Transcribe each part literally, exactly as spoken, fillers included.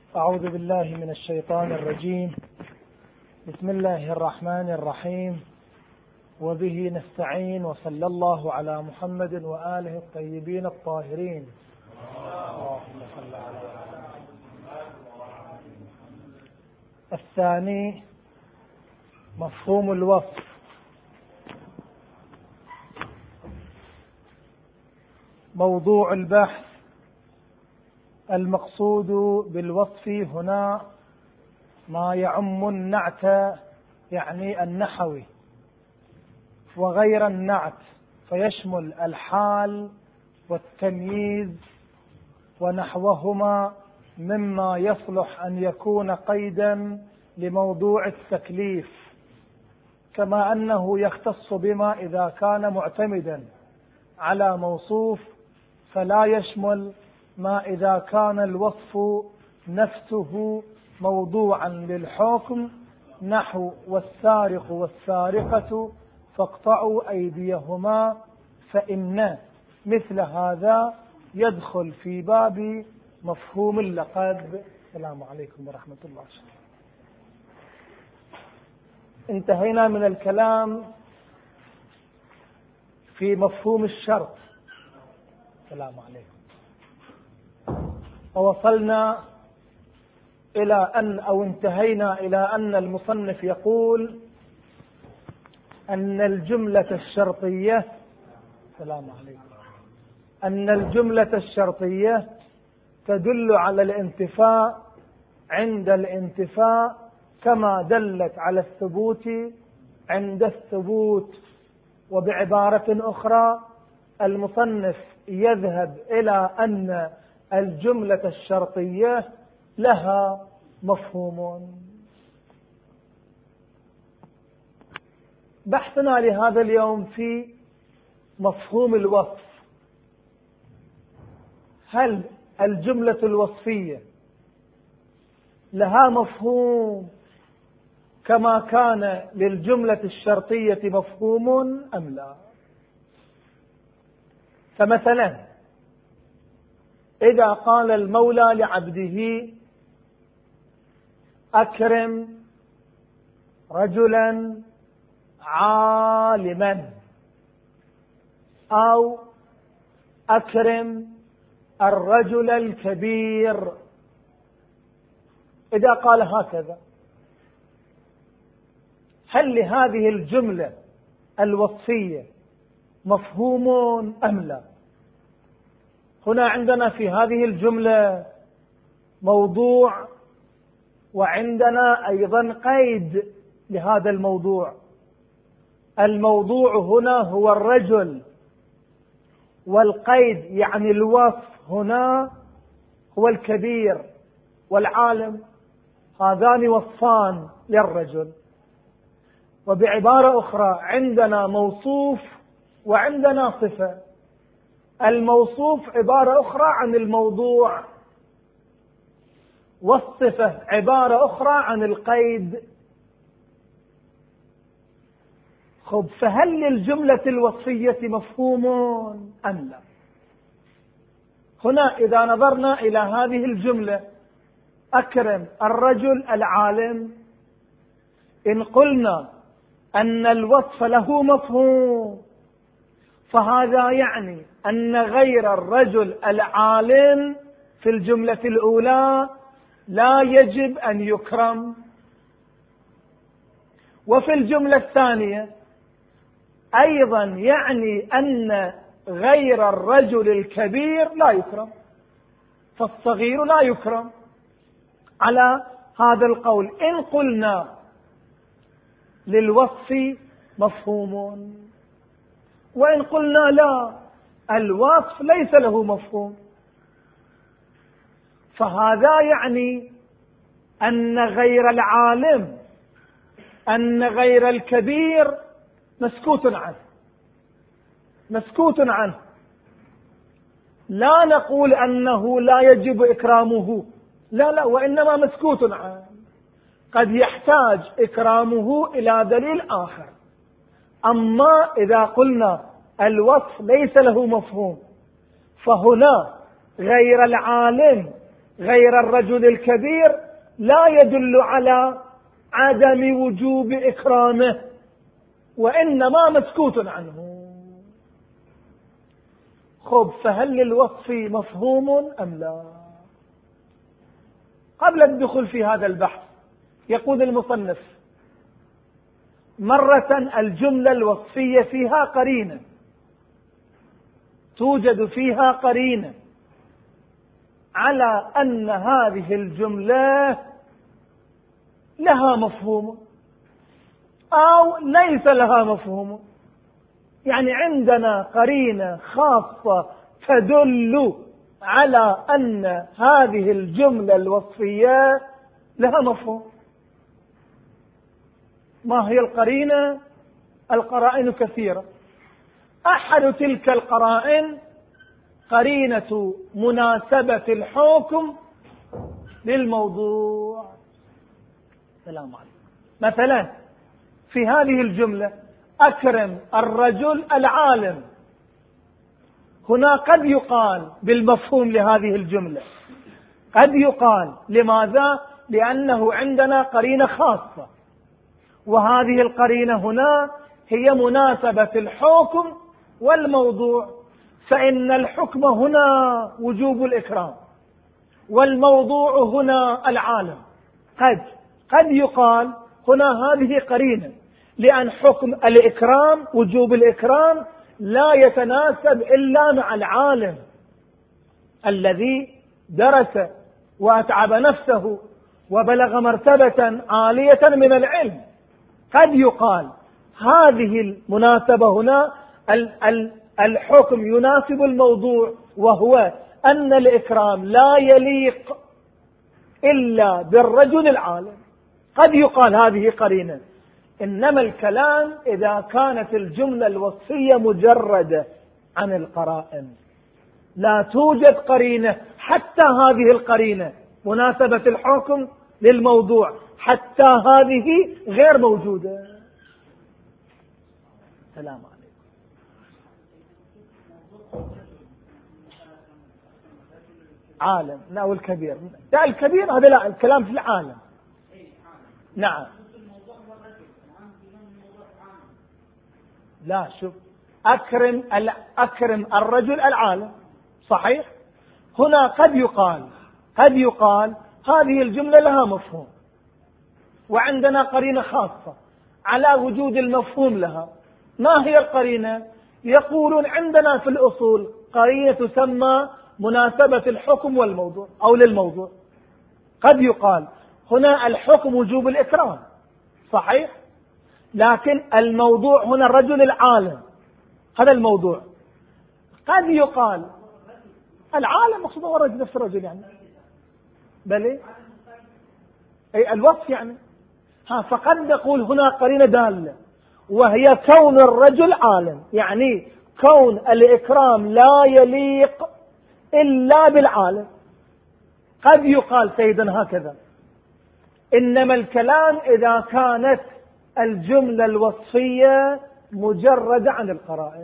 أعوذ بالله من الشيطان الرجيم. بسم الله الرحمن الرحيم، وبه نستعين، وصلى الله على محمد وآله الطيبين الطاهرين. اللهم صل على الثاني، مفهوم الوصف. موضوع البحث: المقصود بالوصف هنا ما يعم النعت، يعني النحوي، وغير النعت، فيشمل الحال والتمييز ونحوهما مما يصلح أن يكون قيدا لموضوع التكليف، كما أنه يختص بما إذا كان معتمدا على موصوف، فلا يشمل ما إذا كان الوصف نفسه موضوعا للحكم، نحو والسارق والسارقة فاقطعوا أيديهما، فإن مثل هذا يدخل في باب مفهوم اللقب. السلام عليكم ورحمة الله. انتهينا من الكلام في مفهوم الشرط. السلام عليكم. ووصلنا إلى أن أو انتهينا إلى أن المصنف يقول أن الجملة الشرطية السلام عليكم أن الجملة الشرطية تدل على الانتفاء عند الانتفاء، كما دلت على الثبوت عند الثبوت. وبعبارة أخرى، المصنف يذهب إلى أن الجملة الشرطية لها مفهوم. بحثنا لهذا اليوم في مفهوم الوصف. هل الجملة الوصفية لها مفهوم كما كان للجملة الشرطية مفهوم أم لا؟ فمثلا إذا قال المولى لعبده: أكرم رجلا عالما، أو أكرم الرجل الكبير، إذا قال هكذا، هل لهذه الجملة الوصفية مفهوم أم لا؟ هنا عندنا في هذه الجملة موضوع، وعندنا أيضا قيد لهذا الموضوع. الموضوع هنا هو الرجل، والقيد يعني الوصف هنا هو الكبير والعالم. هذان وصفان للرجل. وبعبارة أخرى، عندنا موصوف وعندنا صفة. الموصوف عبارة أخرى عن الموضوع، والصفة عبارة أخرى عن القيد. خب، فهل للجملة الوصفية مفهوم أم لا؟ هنا إذا نظرنا إلى هذه الجملة: أكرم الرجل العالم، إن قلنا أن الوصف له مفهوم، فهذا يعني أن غير الرجل العالم في الجملة الأولى لا يجب أن يكرم، وفي الجملة الثانية أيضا يعني أن غير الرجل الكبير لا يكرم، فالصغير لا يكرم. على هذا القول إن قلنا للوصف مفهوم، وإن قلنا لا، الوصف ليس له مفهوم، فهذا يعني أن غير العالم، أن غير الكبير مسكوت عنه، مسكوت عنه. لا نقول أنه لا يجب إكرامه، لا لا، وإنما مسكوت عنه. قد يحتاج إكرامه إلى دليل آخر. أما إذا قلنا الوصف ليس له مفهوم، فهنا غير العالم غير الرجل الكبير لا يدل على عدم وجوب إكرامه، وإنما مسكوت عنه. خب، فهل للوصف مفهوم أم لا؟ قبل الدخول في هذا البحث يقول المصنف: مرة الجملة الوصفية فيها قرينة، توجد فيها قرينة على أن هذه الجملة لها مفهوم أو ليس لها مفهوم. يعني عندنا قرينة خاصة تدل على أن هذه الجملة الوصفية لها مفهوم. ما هي القرينة؟ القرائن كثيرة. أحد تلك القرائن قرينة مناسبة الحكم للموضوع. سلام عليكم. مثلا في هذه الجملة: أكرم الرجل العالم، هنا قد يقال بالمفهوم لهذه الجملة، قد يقال. لماذا؟ لأنه عندنا قرينة خاصة، وهذه القرينة هنا هي مناسبة الحكم والموضوع. فإن الحكم هنا وجوب الإكرام، والموضوع هنا العالم. قد قد يقال هنا هذه قرينة، لأن حكم الإكرام وجوب الإكرام لا يتناسب إلا مع العالم الذي درس وأتعب نفسه وبلغ مرتبة عالية من العلم. قد يقال هذه المناسبة هنا الحكم يناسب الموضوع، وهو أن الإكرام لا يليق إلا بالرجل العالم. قد يقال هذه قرينة. إنما الكلام إذا كانت الجملة الوصفية مجردة عن القرائن، لا توجد قرينة، حتى هذه القرينة مناسبة الحكم للموضوع، حتى هذه غير موجودة. سلام عليكم. عالم لا، والكبير لا، الكبير هذا لا، الكلام في العالم. نعم. لا، شوف، أكرم أكرم الرجل العالم، صحيح. هنا قد يقال قد يقال هذه الجملة لها مفهوم، وعندنا قرينة خاصة على وجود المفهوم لها. ما هي القرينة؟ يقولون عندنا في الأصول قرينة تسمى مناسبة الحكم والموضوع أو للموضوع. قد يقال هنا الحكم وجوب الإكرام، صحيح، لكن الموضوع هنا الرجل العالم، هذا الموضوع. قد يقال العالم مقصود هو الرجل، نفس الرجل يعني، بل أي الوصف يعني. ها، فقد نقول هنا قرينة دالة، وهي كون الرجل عالم، يعني كون الإكرام لا يليق إلا بالعالم. قد يقال سيدا هكذا. إنما الكلام إذا كانت الجملة الوصفية مجردة عن القرائن،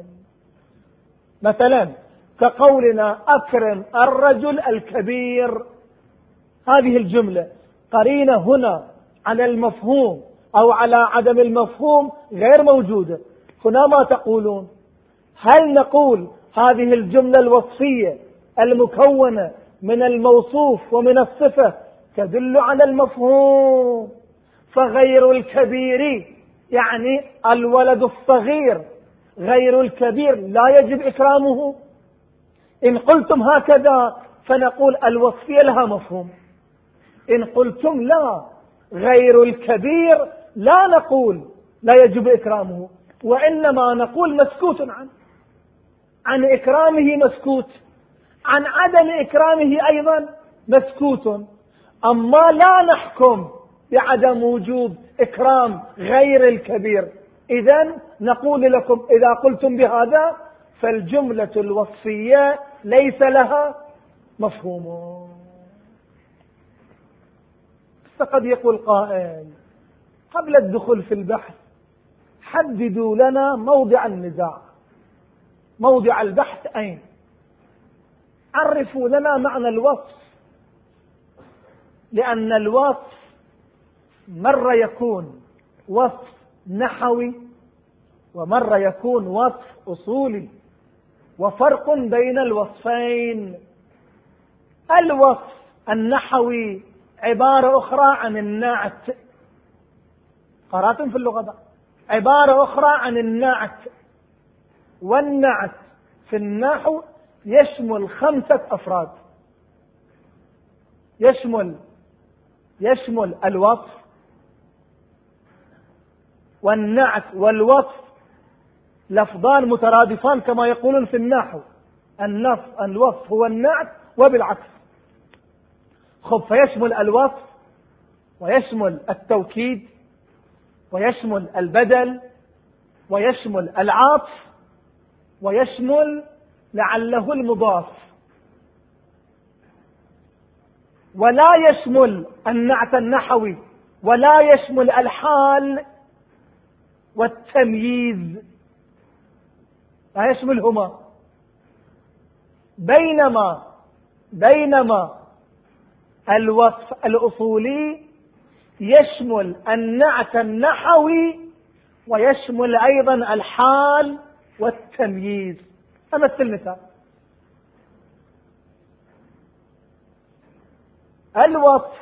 مثلا كقولنا أكرم الرجل الكبير، هذه الجملة قرينة هنا على المفهوم أو على عدم المفهوم غير موجودة. هنا ما تقولون؟ هل نقول هذه الجملة الوصفية المكونة من الموصوف ومن الصفة تدل على المفهوم، فغير الكبير يعني الولد الصغير غير الكبير لا يجب إكرامه؟ إن قلتم هكذا فنقول الوصفية لها مفهوم. إن قلتم لا، غير الكبير، لا نقول لا يجب إكرامه، وإنما نقول مسكوت عنه، عن إكرامه مسكوت، عن عدم إكرامه أيضا مسكوت. أما لا نحكم بعدم وجوب إكرام غير الكبير. إذن نقول لكم إذا قلتم بهذا فالجملة الوصفية ليس لها مفهوم. فقد يقول قائل قبل الدخول في البحث حددوا لنا موضع النزاع، موضع البحث أين؟ عرفوا لنا معنى الوصف لأن الوصف مرة يكون وصف نحوي ومرة يكون وصف أصولي، وفرق بين الوصفين. الوصف النحوي عبارة أخرى عن النعت، قرأتم في اللغة بقى. عبارة أخرى عن النعت، والنعت في النحو يشمل خمسة أفراد. يشمل يشمل الوصف، والنعت والوصف لفظان مترادفان كما يقولون في النحو، النص الوصف هو النعت وبالعكس. خب، فيشمل الوصف ويشمل التوكيد ويشمل البدل ويشمل العطف ويشمل لعله المضاف، ولا يشمل النعت النحوي ولا يشمل الحال والتمييز، لا يشملهما. بينما بينما الوصف الأصولي يشمل النعت النحوي ويشمل أيضا الحال والتمييز. أمثل مثال: الوصف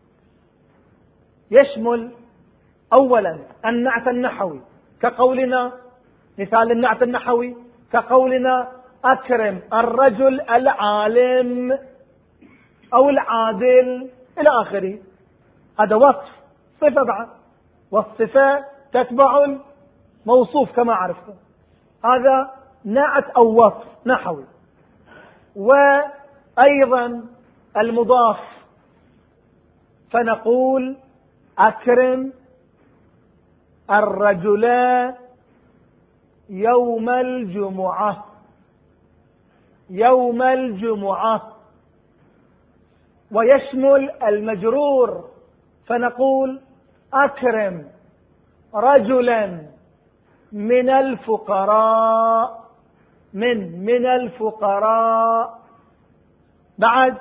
يشمل أولا النعت النحوي، كقولنا مثال النعت النحوي كقولنا أكرم الرجل العالم أو العادل إلى آخره. هذا وصف، صفة بعد، والصفة تتبع الموصوف كما عرفتم. هذا نعت أو وصف نحوي. وأيضا المضاف، فنقول أكرم الرجل يوم الجمعة، يوم الجمعة. ويشمل المجرور، فنقول أكرم رجلا من الفقراء، من من الفقراء بعد.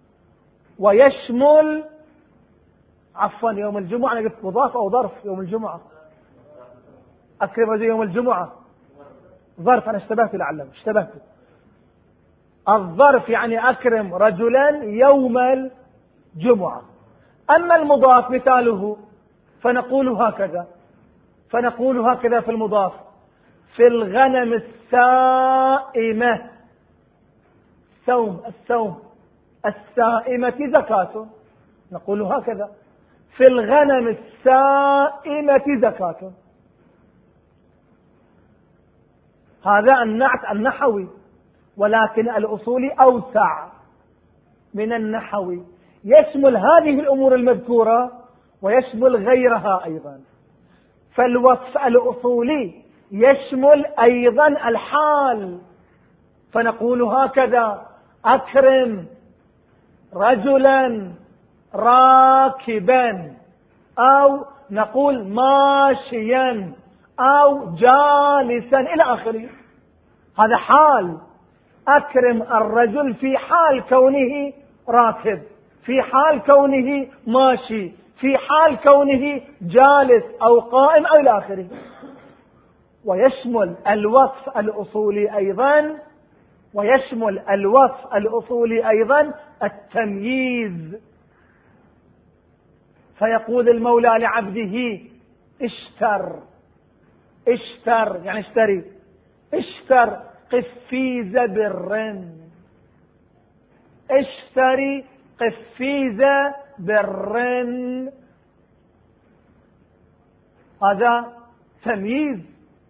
ويشمل عفوا يوم الجمعة، أنا قلت مضاف أو ظرف. يوم الجمعة أكرم رجلا يوم الجمعة ظرف، أنا اشتبهت لعلم اشتبهت. الظرف يعني أكرم رجلا يوم الجمعة. أما المضاف مثاله فنقول هكذا فنقول هكذا في المضاف: في الغنم السائمة، السوم السوم السائمة زكاة. نقول هكذا: في الغنم السائمة زكاة. هذا النعت النحوي، ولكن الأصولي أوسع من النحوي، يشمل هذه الأمور المذكورة ويشمل غيرها أيضا. فالوصف الأصولي يشمل أيضا الحال، فنقول هكذا: أكرم رجلا راكبا، أو نقول ماشيا أو جالسا إلى آخره. هذا حال. أكرم الرجل في حال كونه راكب، في حال كونه ماشي، في حال كونه جالس أو قائم أو إلى آخره. ويشمل الوصف الأصولي أيضا ويشمل الوصف الأصولي أيضا التمييز. فيقول المولى لعبده: اشتر، اشتر يعني اشتري، اشتر قفيز بر، اشتري قفيز بر. هذا تمييز.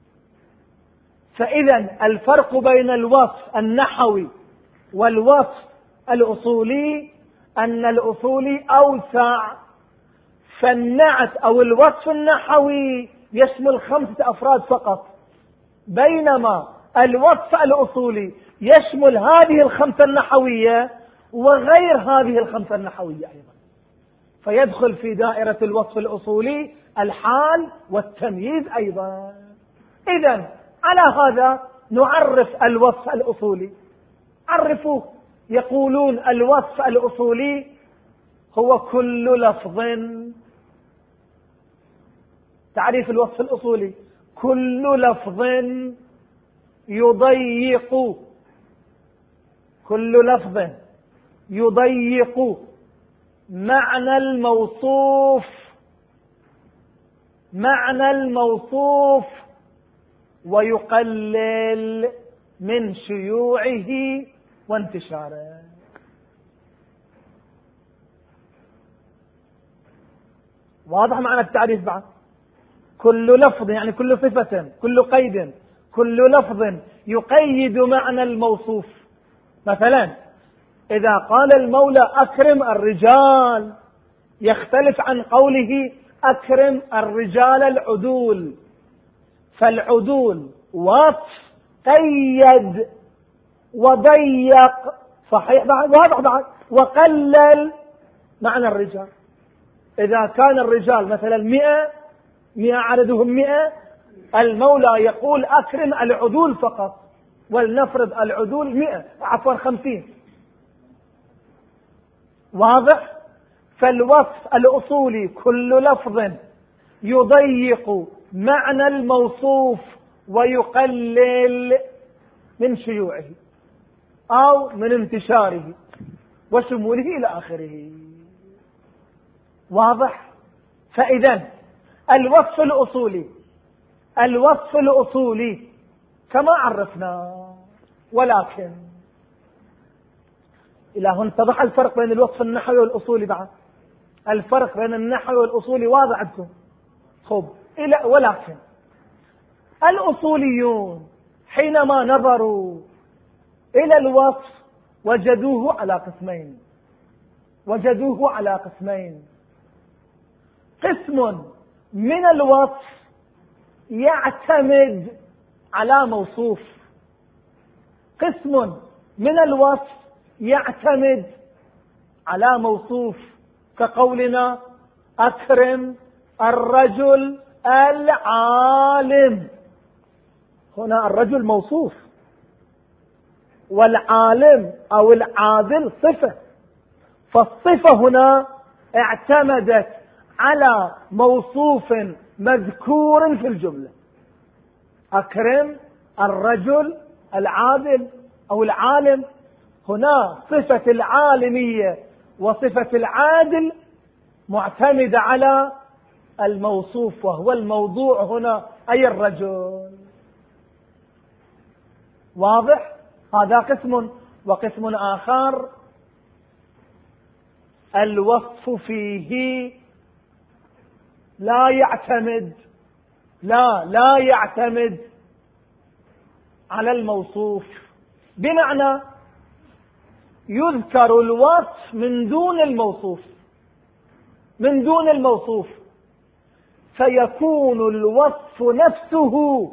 فإذا الفرق بين الوصف النحوي والوصف الأصولي أن الأصولي أوسع، فالنعت أو الوصف النحوي يشمل خمسة أفراد فقط، بينما الوصف الأصولي يشمل هذه الخمسة النحوية وغير هذه الخمسة النحوية أيضا. فيدخل في دائرة الوصف الأصولي الحال والتمييز أيضا. إذن على هذا نعرف الوصف الأصولي. عرفوه. يقولون الوصف الأصولي هو كل لفظ. تعريف الوصف الأصولي: كل لفظ يضيق كل لفظ يضيق معنى الموصوف معنى الموصوف ويقلل من شيوعه وانتشاره. واضح معنى التعريف بعد؟ كل لفظ يعني كل صفة، كل قيد، كل لفظ يقيد معنى الموصوف. مثلا إذا قال المولى أكرم الرجال، يختلف عن قوله أكرم الرجال العدول. فالعدول وصف قيد وضيق، صحيح بعد؟ واضح بعد؟ وقلل معنى الرجال. إذا كان الرجال مثلا مئة مئة عددهم مئة، المولى يقول أكرم العدول فقط، ولنفرض العدول مئة عفوا خمسين. واضح؟ فالوصف الأصولي كل لفظ يضيق معنى الموصوف ويقلل من شيوعه أو من انتشاره وشموله إلى آخره. واضح؟ فإذا الوصف الأصولي الوصف الأصولي كما عرفنا، ولكن إلى هنا اتضح الفرق بين الوصف النحوي والأصولي. بعد الفرق بين النحوي والأصولي واضح عندكم. خب إلى ولكن الأصوليون حينما نظروا إلى الوصف وجدوه على قسمين وجدوه على قسمين قسم من الوصف يعتمد على موصوف، قسم من الوصف يعتمد على موصوف، كقولنا أكرم الرجل العالم. هنا الرجل موصوف، والعالم أو العادل صفة، فالصفة هنا اعتمدت على موصوف مذكور في الجملة. أكرم الرجل العادل أو العالم، هنا صفة العالمية وصفة العادل معتمدة على الموصوف، وهو الموضوع هنا أي الرجل. واضح؟ هذا قسم. وقسم آخر الوصف فيه لا يعتمد لا لا يعتمد على الموصوف، بمعنى يذكر الوصف من دون الموصوف من دون الموصوف فيكون الوصف نفسه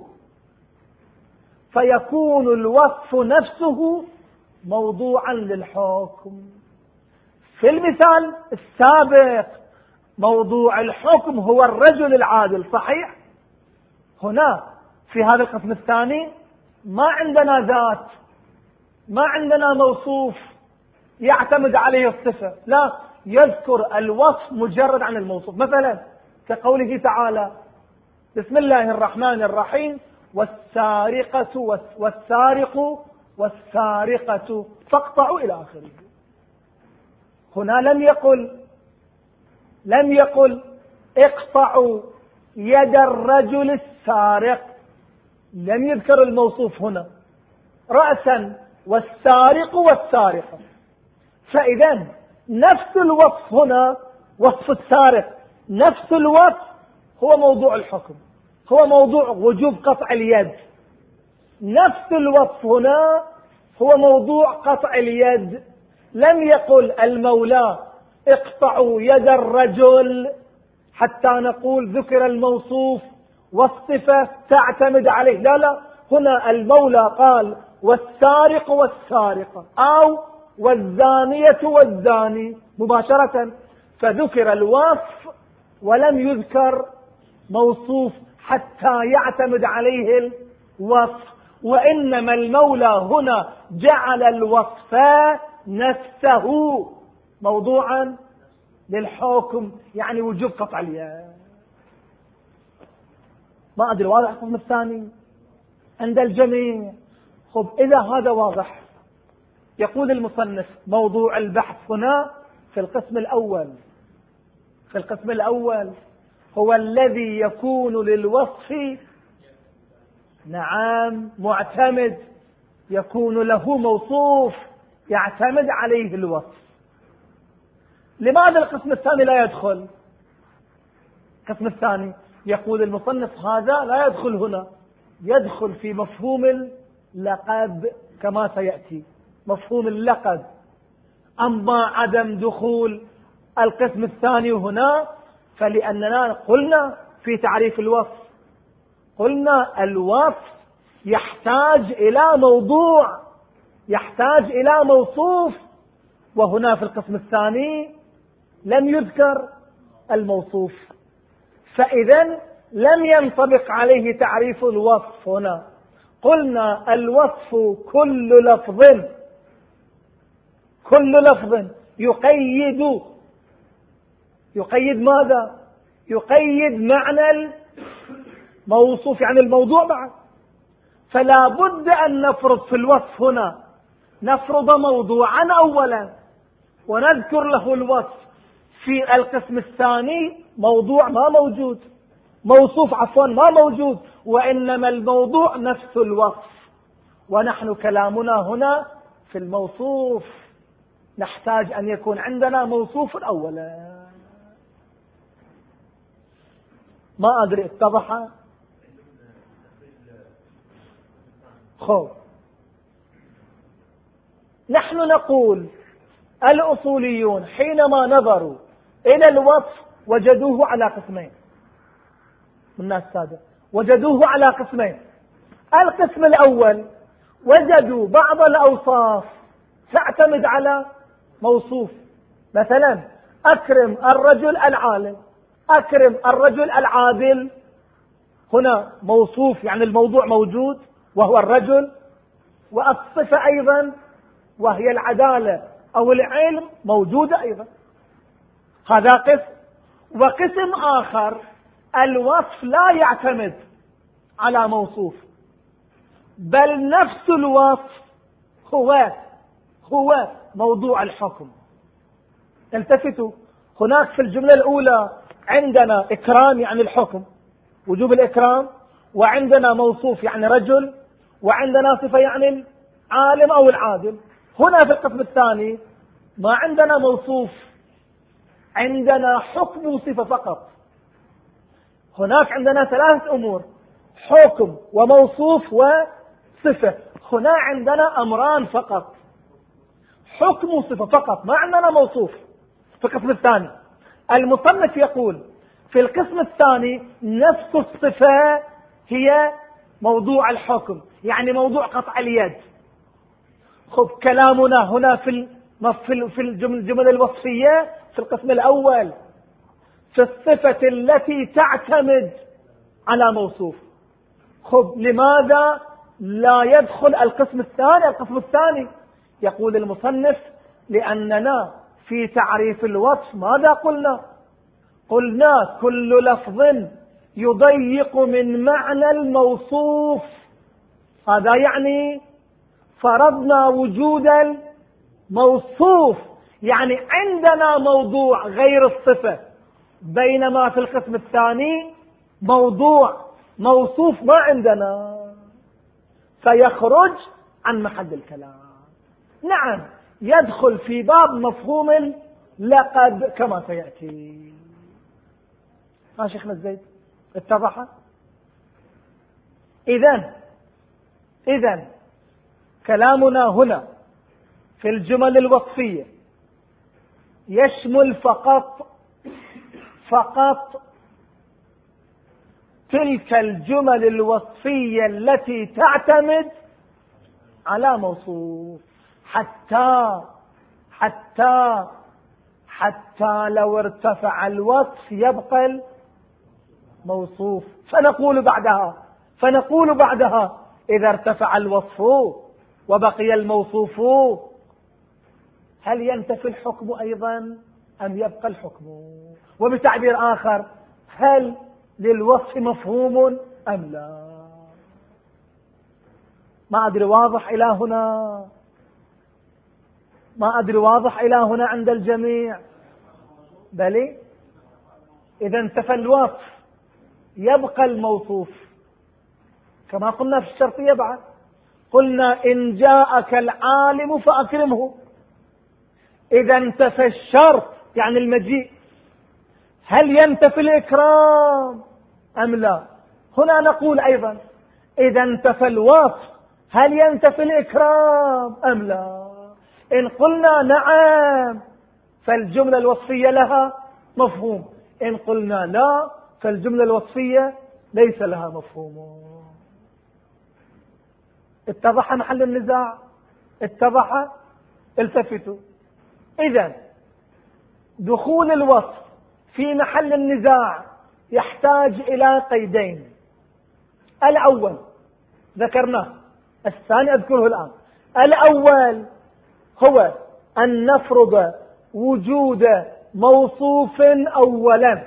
فيكون الوصف نفسه موضوعا للحكم. في المثال السابق موضوع الحكم هو الرجل العادل، صحيح؟ هنا في هذا القسم الثاني ما عندنا ذات، ما عندنا موصوف يعتمد عليه الصفة، لا، يذكر الوصف مجرد عن الموصوف. مثلا كقوله تعالى بسم الله الرحمن الرحيم والسارقة والسارق والسارقة فاقطعوا إلى آخره. هنا لم يقل لم يقل اقطعوا يد الرجل السارق، لم يذكر الموصوف هنا رأسا، والسارق والسارقة. فإذا نفس الوصف هنا وصف السارق، نفس الوصف هو موضوع الحكم، هو موضوع وجوب قطع اليد. نفس الوصف هنا هو موضوع قطع اليد. لم يقل المولى اقطعوا يد الرجل حتى نقول ذكر الموصوف والصفة تعتمد عليه، لا لا، هنا المولى قال والسارق والسارقة أو والزانية والزاني مباشرة، فذكر الوصف ولم يذكر موصوف حتى يعتمد عليه الوصف. وإنما المولى هنا جعل الوصف نفسه موضوعا للحكم يعني وجوب قطع اليد. ما أدري واضح القسم الثاني عند الجميع؟ خب إذا هذا واضح، يقول المصنف موضوع البحث هنا في القسم الأول في القسم الأول هو الذي يكون للوصف نعم معتمد، يكون له موصوف يعتمد عليه الوصف. لماذا القسم الثاني لا يدخل؟ القسم الثاني يقول المصنف هذا لا يدخل هنا، يدخل في مفهوم اللقب كما سيأتي، مفهوم اللقب. أما عدم دخول القسم الثاني هنا فلأننا قلنا في تعريف الوصف، قلنا الوصف يحتاج إلى موضوع، يحتاج إلى موصوف، وهنا في القسم الثاني لم يذكر الموصوف، فإذا لم ينطبق عليه تعريف الوصف هنا. قلنا الوصف كل لفظ كل لفظ يقيد يقيد ماذا؟ يقيد معنى الموصوف يعني الموضوع بعد. فلا بد أن نفرض في الوصف هنا، نفرض موضوعا أولا ونذكر له الوصف. في القسم الثاني موضوع ما موجود، موصوف عفوا ما موجود، وإنما الموضوع نفس الوصف، ونحن كلامنا هنا في الموصوف، نحتاج أن يكون عندنا موصوف أولا. ما أدري اتضح؟ خب نحن نقول الأصوليون حينما نظروا إلى الوصف وجدوه على قسمين، من الناس السادة وجدوه على قسمين. القسم الأول وجدوا بعض الأوصاف تعتمد على موصوف، مثلا أكرم الرجل العالم، أكرم الرجل العادل، هنا موصوف يعني الموضوع موجود وهو الرجل، والصفة أيضا وهي العدالة أو العلم موجودة أيضا. هذا قسم. وقسم آخر الوصف لا يعتمد على موصوف، بل نفس الوصف هو هو موضوع الحكم. التفتوا، هناك في الجملة الأولى عندنا إكرام يعني الحكم، وجوب الإكرام، وعندنا موصوف يعني رجل، وعندنا صفة يعني العالم أو العادل. هنا في القسم الثاني ما عندنا موصوف، عندنا حكم وصفة فقط. هناك عندنا ثلاث أمور، حكم وموصوف وصفة، هنا عندنا أمران فقط، حكم وصفة فقط، ما عندنا موصوف في القسم الثاني. المصنف يقول في القسم الثاني نفس الصفة هي موضوع الحكم، يعني موضوع قطع اليد. خب كلامنا هنا في في الجمل الوصفية في القسم الأول في الصفة التي تعتمد على موصوف. خب لماذا لا يدخل القسم الثاني؟ القسم الثاني يقول المصنف لأننا في تعريف الوصف ماذا قلنا؟ قلنا كل لفظ يضيق من معنى الموصوف. هذا يعني فرضنا وجود الموصوف، يعني عندنا موضوع غير الصفة، بينما في القسم الثاني موضوع موصوف ما عندنا، فيخرج عن محل الكلام. نعم يدخل في باب مفهوم اللقب كما سيأتي. ها شيخنا الزيد اتضح؟ إذن إذن كلامنا هنا في الجمل الوصفية يشمل فقط فقط تلك الجمل الوصفية التي تعتمد على موصوف، حتى حتى حتى لو ارتفع الوصف يبقى الموصوف. فنقول بعدها فنقول بعدها إذا ارتفع الوصف وبقي الموصوف هل ينتفي الحكم أيضا؟ أم يبقى الحكم؟ وبتعبير آخر، هل للوصف مفهوم أم لا؟ ما أدري واضح إلى هنا؟ ما أدري واضح إلى هنا عند الجميع؟ بلي إذا انتفى الوصف يبقى الموصوف، كما قلنا في الشرطية بعد، قلنا إن جاءك العالم فأكرمه. إذا انتفى الشرط يعني المجيء، هل ينتفي الإكرام أم لا؟ هنا نقول أيضا إذا انتفى الوصف هل ينتفي الإكرام أم لا؟ إن قلنا نعم فالجملة الوصفية لها مفهوم، إن قلنا لا فالجملة الوصفية ليس لها مفهوم. اتضح محل النزاع؟ اتضح؟ التفتوا. إذن دخول الوصف في محل النزاع يحتاج إلى قيدين. الأول ذكرناه، الثاني أذكره الآن. الأول هو أن نفرض وجود موصوف أولا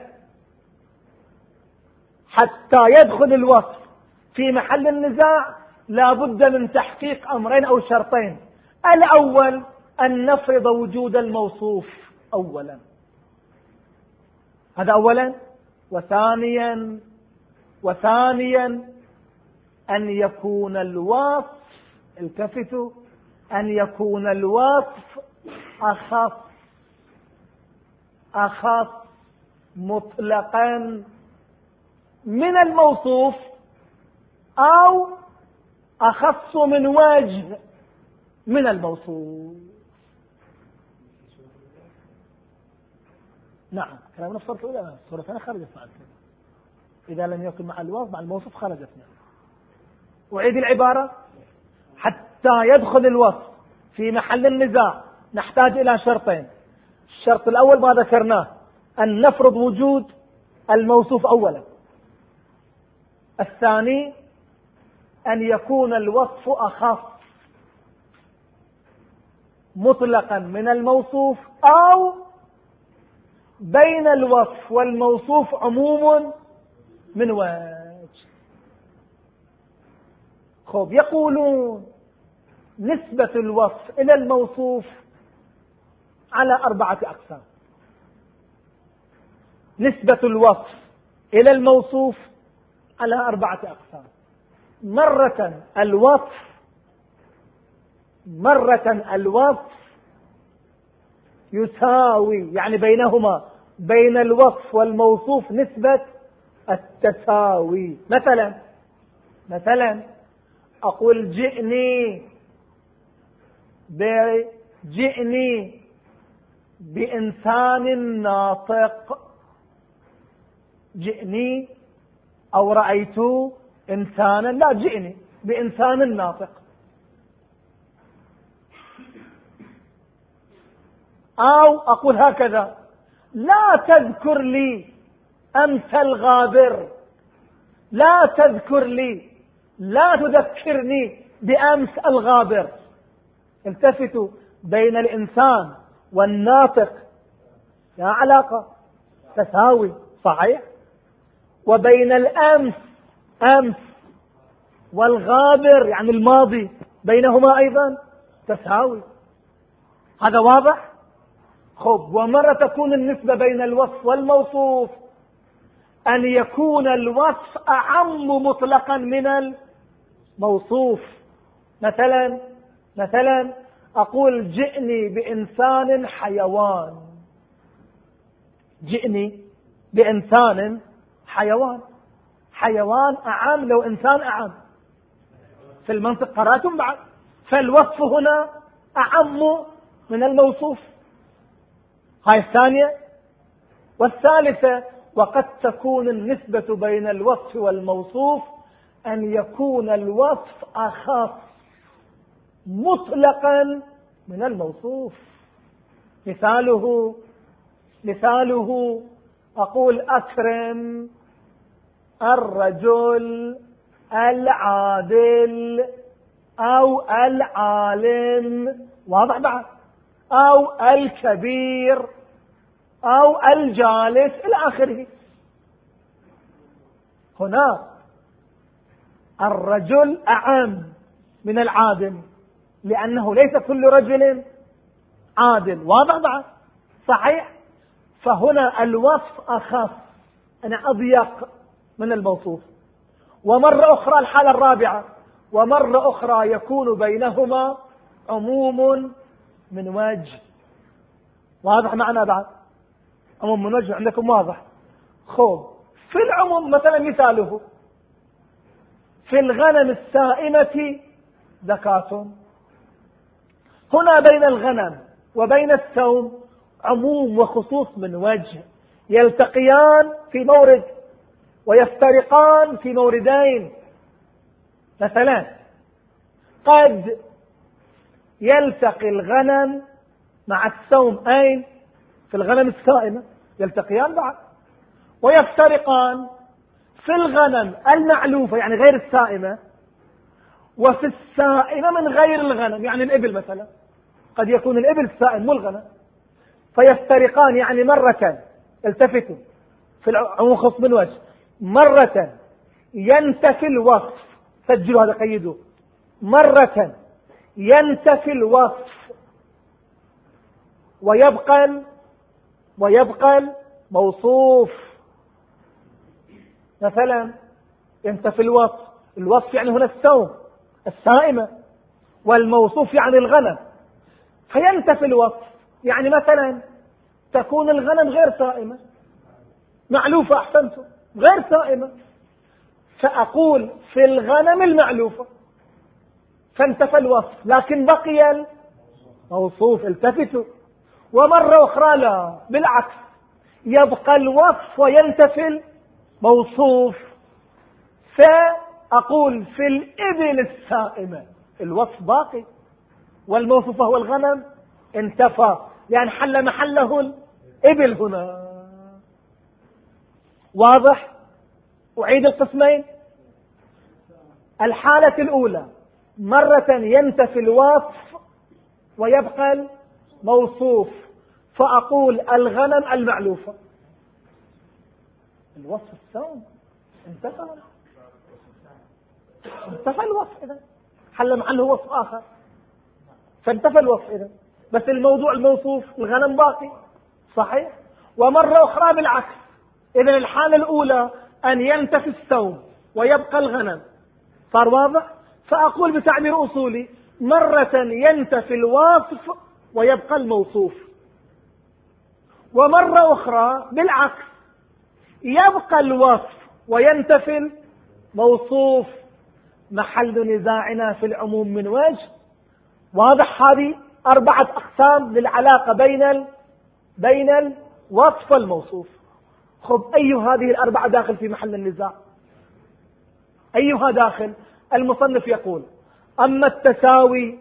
حتى يدخل الوصف في محل النزاع، لا بد من تحقيق أمرين أو شرطين. الأول أن نفرض وجود الموصوف أولا، هذا أولا. وثانيا وثانيا أن يكون الوصف، التفتوا، أن يكون الوصف أخص أخص مطلقا من الموصوف، أو أخص من وجه من الموصوف. نعم، كلام الصورة الأولى، الصورة الثانية خرجت مع الكلام. إذا لم يكن مع الوصف مع الموصوف خرجت منه. أعيد العبارة: حتى يدخل الوصف في محل النزاع نحتاج إلى شرطين. الشرط الأول ما ذكرناه، أن نفرض وجود الموصوف أولا. الثاني أن يكون الوصف أخص مطلقا من الموصوف، أو بين الوصف والموصوف عموم من وجه. خب، يقولون نسبة الوصف إلى الموصوف على أربعة أقسام. نسبة الوصف إلى الموصوف على أربعة أقسام. مرة الوصف مرة الوصف يساوي، يعني بينهما بين الوصف والموصوف نسبة التساوي. مثلا مثلا أقول جئني جئني بإنسان ناطق، جئني أو رأيت إنسانا، لا، جئني بإنسان ناطق. أو أقول هكذا: لا تذكر لي أمس الغابر، لا تذكر لي، لا تذكرني بأمس الغابر. التفتوا، بين الإنسان والناطق لا علاقة، تساوي، صحيح. وبين الأمس أمس والغابر يعني الماضي بينهما أيضا تساوي. هذا واضح؟ خب، ومرة تكون النسبة بين الوصف والموصوف أن يكون الوصف أعم مطلقا من الموصوف. مثلا مثلا أقول جئني بإنسان حيوان، جئني بإنسان حيوان. حيوان أعم لو إنسان أعم، في المنطق قرأتم بعد، فالوصف هنا أعم من الموصوف. هاي الثانية. والثالثة، وقد تكون النسبة بين الوصف والموصوف أن يكون الوصف أخص مطلقا من الموصوف. مثاله مثاله أقول أكرم الرجل العادل أو العالم، واضح بعد، أو الكبير أو الجالس إلى آخره. هنا الرجل أعم من العادل، لأنه ليس كل رجل عادل. واضح بعد؟ صحيح. فهنا الوصف أخف، أنا أضيق من الموصوف. ومرة أخرى الحالة الرابعة، ومرة أخرى يكون بينهما عموم من وجه. واضح معنا بعد؟ عموم من وجه عندكم واضح؟ خوب. في العموم مثلا مثاله في الغنم السائمة زكاة. هنا بين الغنم وبين السوم عموم وخصوص من وجه، يلتقيان في مورد ويفترقان في موردين. مثلا قد يلتقي الغنم مع السوم أين؟ في الغنم السائمة، يلتقيان بعد، ويفترقان في الغنم المعلوفة يعني غير السائمة، وفي السائمة من غير الغنم يعني الإبل. مثلا قد يكون الإبل السائم مو الغنم، فيفترقان. يعني مرة التفتوا في العموم خص من وجه، مرة ينتفي الوصف، سجلوا هذا قيدوا، مرة ينتفي الوصف ويبقى ويبقى الموصوف. مثلا ينتفي الوصف، الوصف يعني هنا السوم السائمة، والموصوف يعني الغنم، فينتفي الوصف. يعني مثلا تكون الغنم غير سائمة معلوفة، أحسنتم، غير سائمة، فأقول في الغنم المعلوفة، فانتفى الوصف، لكن بقي الموصوف. التفتوا. ومرة أخرى لا، بالعكس، يبقى الوصف وينتفي الموصوف، فأقول في الإبل السائمة الوصف باقي والموصوف هو الغنم انتفى، يعني حل محله الإبل هنا. واضح؟ أعيد القسمين. الحالة الأولى مرة ينتفي الوصف ويبقى الموصوف، فأقول الغنم المعلوفة. الوصف السوم انتفى انتفى الوصف، إذا حل محله وصف آخر، فانتفى الوصف إذا، بس الموضوع الموصوف الغنم باقي. صحيح. ومرة أخرى بالعكس، إذا الحالة الأولى أن ينتفي السوم ويبقى الغنم، صار واضح؟ فأقول بتعبير أصولي مرة ينتفي الوصف ويبقى الموصوف، ومرة أخرى بالعكس يبقى الوصف وينتفي الموصوف. محل نزاعنا في العموم من وجه. واضح؟ هذه أربعة أقسام للعلاقة بين ال... بين الوصف والموصوف. خب، أي هذه الأربعة داخل في محل النزاع؟ أيها داخل؟ المصنف يقول أما التساوي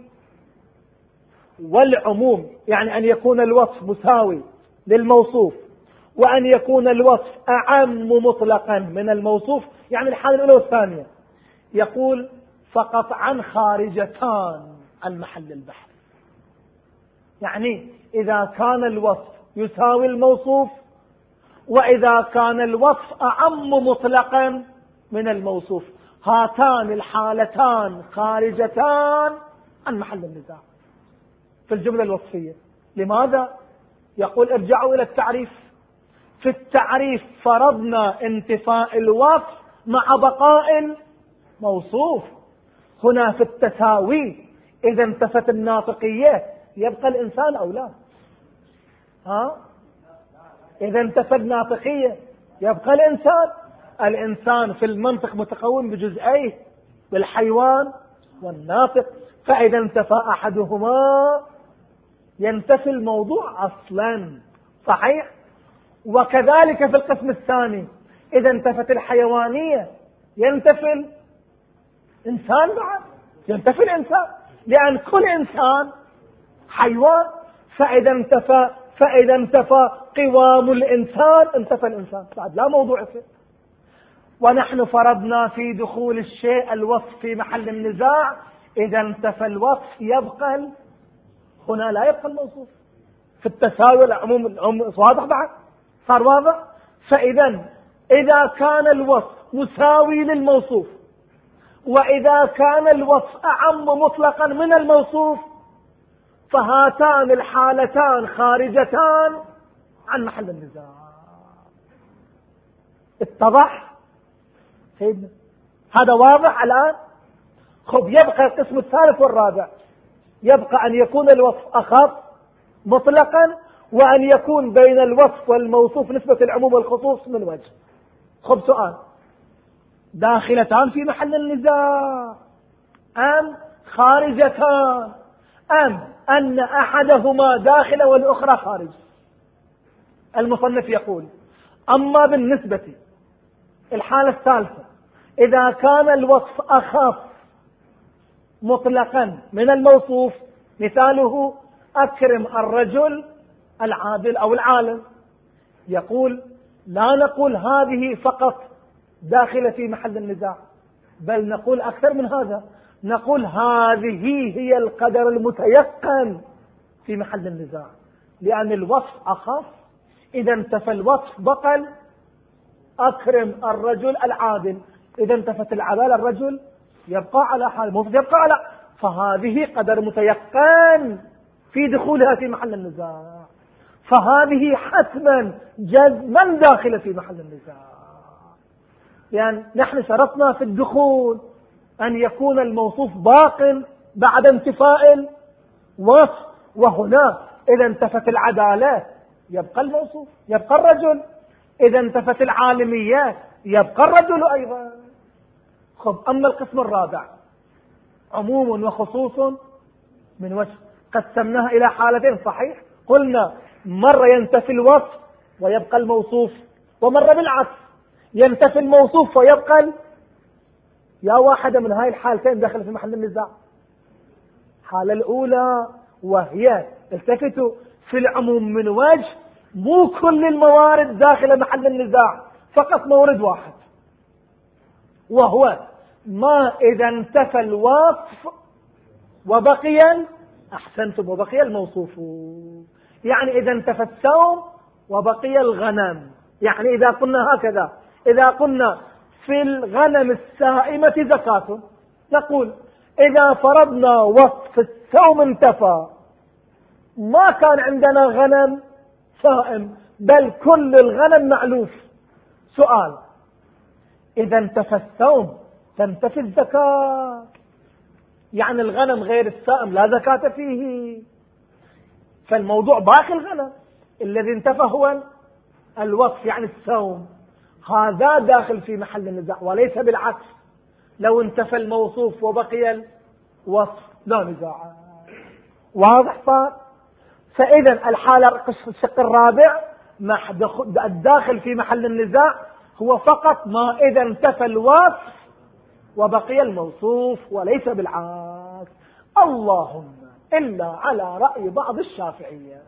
والعموم، يعني أن يكون الوصف مساوي للموصوف وأن يكون الوصف أعم مطلقا من الموصوف، يعني الحالة الأولى والثانية، يقول فقطعا خارجتان عن محل البحث. يعني إذا كان الوصف يساوي الموصوف، وإذا كان الوصف أعم مطلقا من الموصوف، هاتان الحالتان خارجتان عن محل النزاع في الجملة الوصفية. لماذا؟ يقول ارجعوا إلى التعريف. في التعريف فرضنا انتفاء الوصف مع بقاء الموصوف. هنا في التساوي إذا انتفت الناطقية يبقى الإنسان أو لا؟ ها؟ إذا انتفت الناطقية يبقى الإنسان. الإنسان في المنطق متكون بجزئيه، بالحيوان والناطق، فإذا انتفى أحدهما ينتفي الموضوع أصلا. صحيح. وكذلك في القسم الثاني إذا انتفت الحيوانية ينتفي الإنسان بعد، ينتفي الإنسان، لأن كل إنسان حيوان. فإذا انتفى فإذا انتفى قوام الإنسان انتفى الإنسان بعد، لا موضوع فيه. ونحن فرضنا في دخول الشيء الوصف في محل النزاع، إذا انتفى الوصف يبقى، هنا لا يبقى الموصوف. في في التساوي العموم العموم واضح بعد صار واضح. فإذا إذا كان الوصف مساوي للموصوف وإذا كان الوصف أعم مطلقا من الموصوف فهاتان الحالتان خارجتان عن محل النزاع. اتضح سيدنا؟ هذا واضح الآن. خب يبقى القسم الثالث والرابع، يبقى أن يكون الوصف أخف مطلقا وأن يكون بين الوصف والموصوف نسبة العموم والخصوص من وجه. خب سؤال، داخلتان في محل النزاع أم خارجتان أم أن أحدهما داخل والأخرى خارج؟ المصنف يقول أما بالنسبة الحالة الثالثة إذا كان الوصف أخف مطلقا من الموصوف، مثاله أكرم الرجل العادل أو العالم، يقول لا نقول هذه فقط داخلة في محل النزاع، بل نقول أكثر من هذا، نقول هذه هي القدر المتيقن في محل النزاع، لأن الوصف أخف. إذا انتفى الوصف بطل أكرم الرجل العادل، إذا انتفت العدالة الرجل يبقى على حال، مو يبقى على، فهذه قدر متيقن في دخولها في محل النزاع، فهذه حتما جزما داخلة في محل النزاع. يعني نحن شرطنا في الدخول أن يكون الموصوف باق بعد انتفاء الوصف، وهنا إذا انتفت العدالة يبقى الموصوف، يبقى الرجل، إذا انتفت العالمية يبقى الرجل أيضا. خب أما القسم الرابع عموم وخصوص من وجه، قسمناها إلى حالتين صحيح، قلنا مرة ينتفي الوصف ويبقى الموصوف، ومرة بالعكس ينتفي الموصوف ويبقى. يا واحدة من هاي الحالتين داخل في محل النزاع. الحالة الأولى وهي التفتوا في العموم من وجه، مو كل الموارد داخل محل النزاع، فقط مورد واحد، وهو ما إذا انتفى الوصف وبقي أحسنتم وبقي الموصوف. يعني إذا انتفى السوم وبقي الغنم، يعني إذا قلنا هكذا، إذا قلنا في الغنم السائمة زكاة، نقول إذا فرضنا وصف السوم انتفى ما كان عندنا غنم سائم بل كل الغنم معلوف. سؤال، إذا انتفى السوم تنتفي الزكاة، يعني الغنم غير السائم لا زكاة فيه، فالموضوع باقي الغنم، الذي انتفى هو الوصف يعني السوم، هذا داخل في محل النزاع، وليس بالعكس. لو انتفى الموصوف وبقي الوصف لا نزاع. واضح صار؟ فإذا الحالة الشق الرابع الداخل في محل النزاع هو فقط ما إذا انتفى الوصف وبقي الموصوف، وليس بالعكس. اللهم إلا على رأي بعض الشافعية،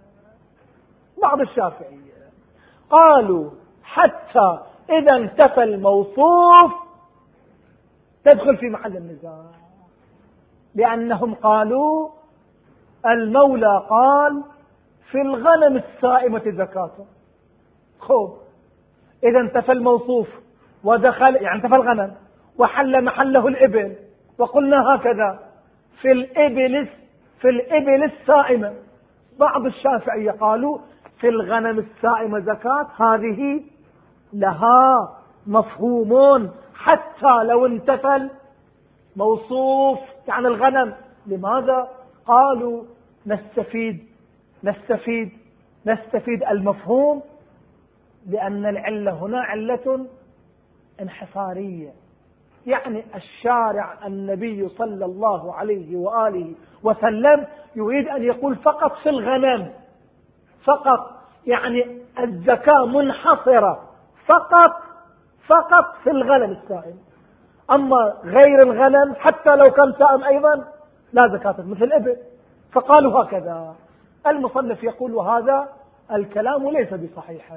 بعض الشافعية قالوا حتى إذا انتفى الموصوف تدخل في محل النزاع، لأنهم قالوا المولى قال في الغنم السائمة زكاة. خب إذا انتفى الموصوف ودخل، يعني انتفى الغنم وحل محله الإبل، وقلنا هكذا في الإبل في الإبل السائمة. بعض الشافعية قالوا في الغنم السائمة زكاة، هذه لها مفهومون حتى لو انتفى موصوف يعني الغنم. لماذا؟ قالوا نستفيد نستفيد نستفيد المفهوم، لأن العلة هنا علة انحصارية، يعني الشارع النبي صلى الله عليه وآله وسلم يريد أن يقول فقط في الغنم، فقط يعني الزكاة منحصرة فقط فقط في الغنم السائم، أما غير الغنم حتى لو كان سائم أيضا لا زكاة مثل الإبل. فقالوا هكذا. المصنف يقول وهذا الكلام ليس بصحيح.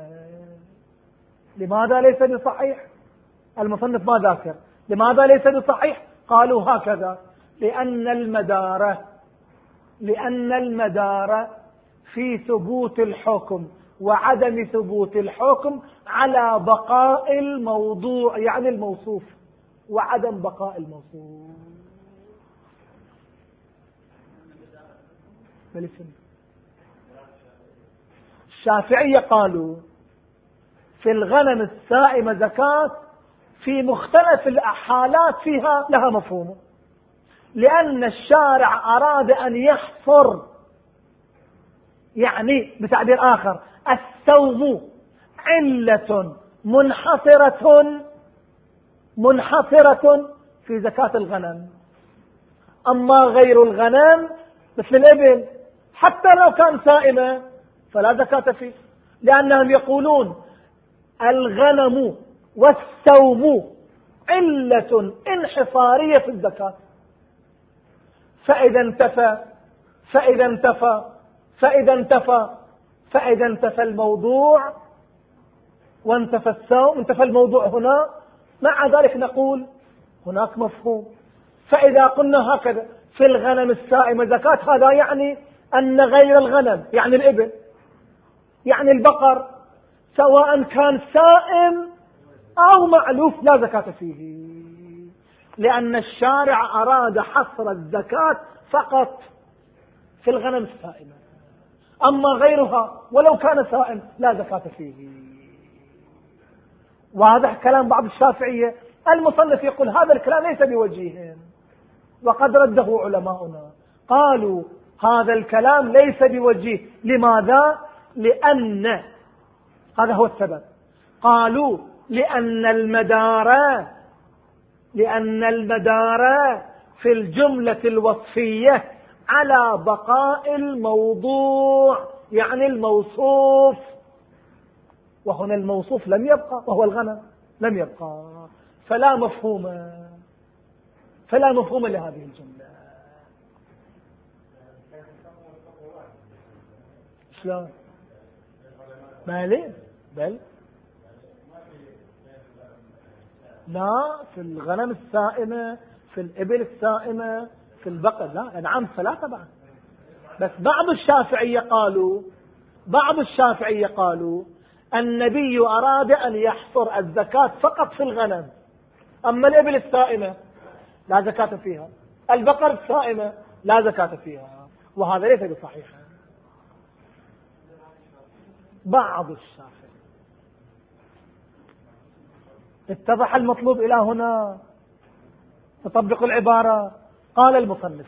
لماذا ليس بصحيح؟ المصنف ما ذاكر لماذا ليس بصحيح. قالوا هكذا لأن المدار لأن المدار في ثبوت الحكم وعدم ثبوت الحكم على بقاء الموضوع يعني الموصوف وعدم بقاء الموصوف. الشافعية قالوا في الغنم السائمة زكاة في مختلف الحالات فيها لها مفهوم، لأن الشارع أراد أن يحصر، يعني بتعبير آخر السوم علة منحصرة منحصرة في زكاة الغنم، أما غير الغنم مثل الإبل حتى لو كان سائمة فلا زكاة فيه، لأنهم يقولون الغنم والسوم علة انحصارية في الزكاة، فإذا انتفى فإذا انتفى فإذا انتفى فإذا انتفى الموضوع وانتفى السوم، انتفى الموضوع هنا، مع ذلك نقول هناك مفهوم. فإذا قلنا هكذا في الغنم السائمة زكاة، هذا يعني أن غير الغنم يعني الإبل يعني البقر سواء كان سائم أو معلوف لا زكاة فيه، لأن الشارع أراد حصر الزكاة فقط في الغنم السائمة، أما غيرها ولو كان سائم لا زكاة فيه. وهذا كلام بعض الشافعية. المصنف يقول هذا الكلام ليس بوجيه، وقد رده علماؤنا قالوا هذا الكلام ليس بوجيه. لماذا؟ لأن هذا هو السبب، قالوا لأن المدار لأن المدار في الجملة الوصفية على بقاء الموضوع يعني الموصوف، وهنا الموصوف لم يبقى وهو الغنم لم يبقى، فلا مفهوم فلا مفهوم لهذه الجملة. شلون؟ مالي بل لا، في الغنم السائمة في الإبل السائمة في البقر لا، نعم ثلاثة بعد. بس بعض الشافعية قالوا بعض الشافعية قالوا النبي أراد أن يحصر الزكاة فقط في الغنم، أما الإبل السائمة لا زكاة فيها، البقر السائمة لا زكاة فيها، وهذا ليس بصحيح. بعض الشافعية اتضح المطلوب إلى هنا، تطبق العبارة. قال المصنف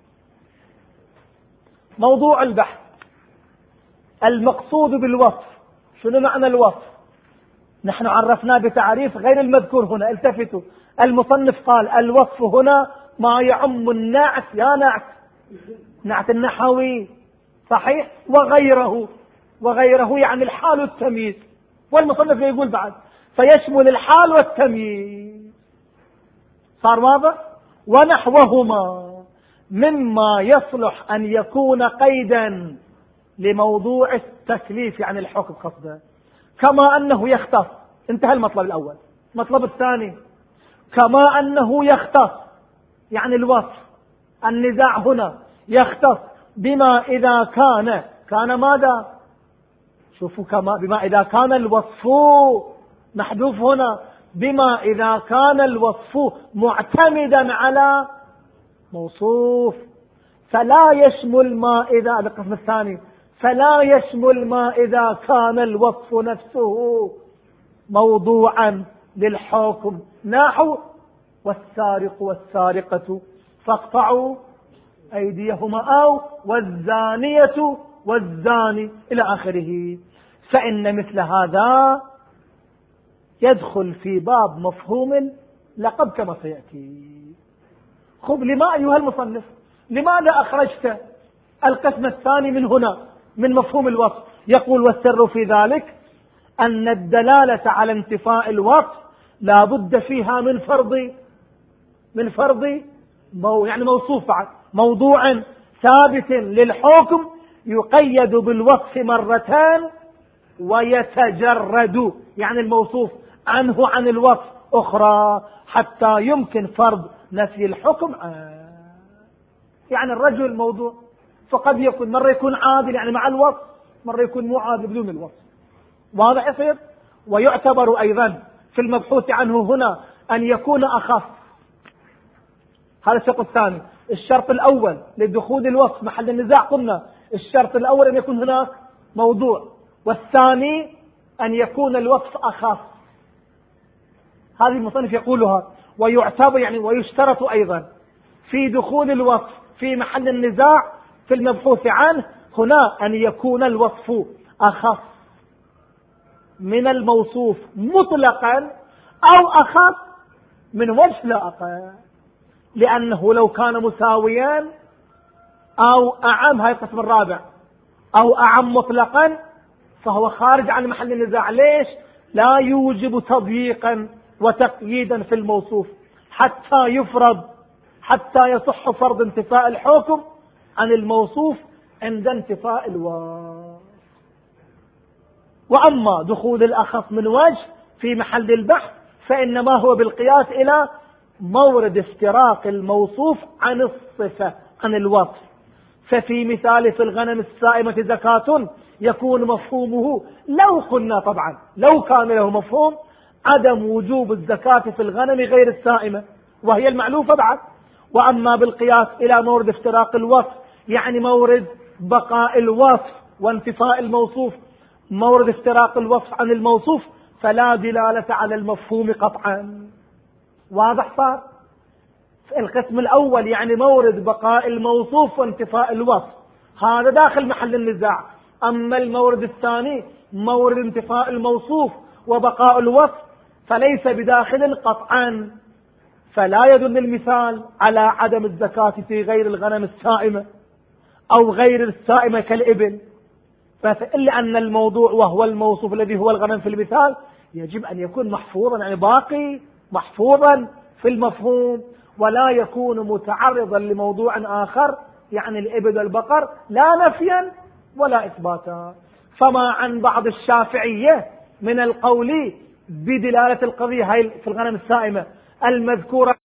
موضوع البحث المقصود بالوصف. شنو معنى الوصف؟ نحن عرفناه بتعريف غير المذكور هنا. التفتوا، المصنف قال الوصف هنا ما يعم النعت، يا نعت نعت النحوي صحيح، وغيره وغيره يعني الحال والتمييز، والمصنف يقول بعد فيشمل الحال والتمييز. صار واضح؟ ونحوهما مما يصلح أن يكون قيدا لموضوع التكليف يعني الحكم قصده، كما أنه يختص. انتهى المطلب الأول. المطلب الثاني كما أنه يختص يعني الوصف، النزاع هنا يختص بما إذا كان كان ماذا؟ شوفوا كما بما إذا كان الوصف محذوف هنا، بما إذا كان الوصف معتمدا على موصوف، فلا يشمل ما إذا القسم الثاني فلا يشمل ما إذا كان الوصف نفسه موضوعا للحكم، نحو والسارق والسارقة فاقطعوا أيديهما أو والزانية والزاني إلى آخره. فإن مثل هذا يدخل في باب مفهوم لقب كما سيأتي. خب لما أيها المصنف لماذا أخرجت القسم الثاني من هنا من مفهوم الوصف؟ يقول والسر في ذلك أن الدلالة على انتفاء الوصف لا بد فيها من فرض من فرض مو يعني موصوف بعد موضوع ثابت للحكم يقيد بالوصف مرتان ويتجرد يعني الموصوف عنه عن الوصف أخرى حتى يمكن فرض نفي الحكم عنه. يعني الرجل موضوع فقد يكون مرة يكون عادل يعني مع الوصف، مرة يكون مو عادل بدون الوصف. واضح يصير؟ ويعتبر أيضا في المبحوث عنه هنا أن يكون أخف. هذا الشرط الثاني. الشرط الأول لدخول الوصف محل النزاع قلنا الشرط الأول أن يكون هناك موضوع، والثاني أن يكون الوصف أخف. هذه المصنف يقولها. ويعتبر يعني ويشترط أيضا في دخول الوصف في محل النزاع في المبحوث عنه هنا أن يكون الوصف أخف من الموصوف مطلقا أو أخف من وجه لا أقل، لأنه لو كان مساويا أو أعم، هاي القسم الرابع، أو أعم مطلقا فهو خارج عن محل النزاع. ليش؟ لا يوجب تضييقا وتقييدا في الموصوف حتى يفرض حتى يصح فرض انتفاء الحكم عن الموصوف عند انتفاء الوصف. وأما دخول الأخف من وجه في محل البحث فإنما هو بالقياس إلى مورد افتراق الموصوف عن الصفة عن الوصف. ففي مثال في الغنم السائمة زكاة يكون مفهومه لو قلنا طبعا لو كان له مفهوم عدم وجوب الزكاة في الغنم غير السائمة وهي المعلوفة بعد. وأما بالقياس إلى مورد افتراق الوصف يعني مورد بقاء الوصف وانتفاء الموصوف، مورد افتراق الوصف عن الموصوف، فلا دلالة على المفهوم قطعا. واضح صار؟ القسم الأول يعني مورد بقاء الموصوف وانتفاء الوصف، هذا داخل محل النزاع. أما المورد الثاني مورد انتفاء الموصوف وبقاء الوصف فليس بداخل قطعا، فلا يدل المثال على عدم الزكاة في غير الغنم السائمة أو غير السائمة كالإبل، إلا أن الموضوع وهو الموصوف الذي هو الغنم في المثال يجب أن يكون محفوظا يعني باقي محفوظا في المفهوم، ولا يكون متعرضا لموضوع آخر يعني الإبل والبقر لا نفيا ولا إثباتا. فما عن بعض الشافعية من القول بدلالة القضية هاي في الغنم السائمة المذكورة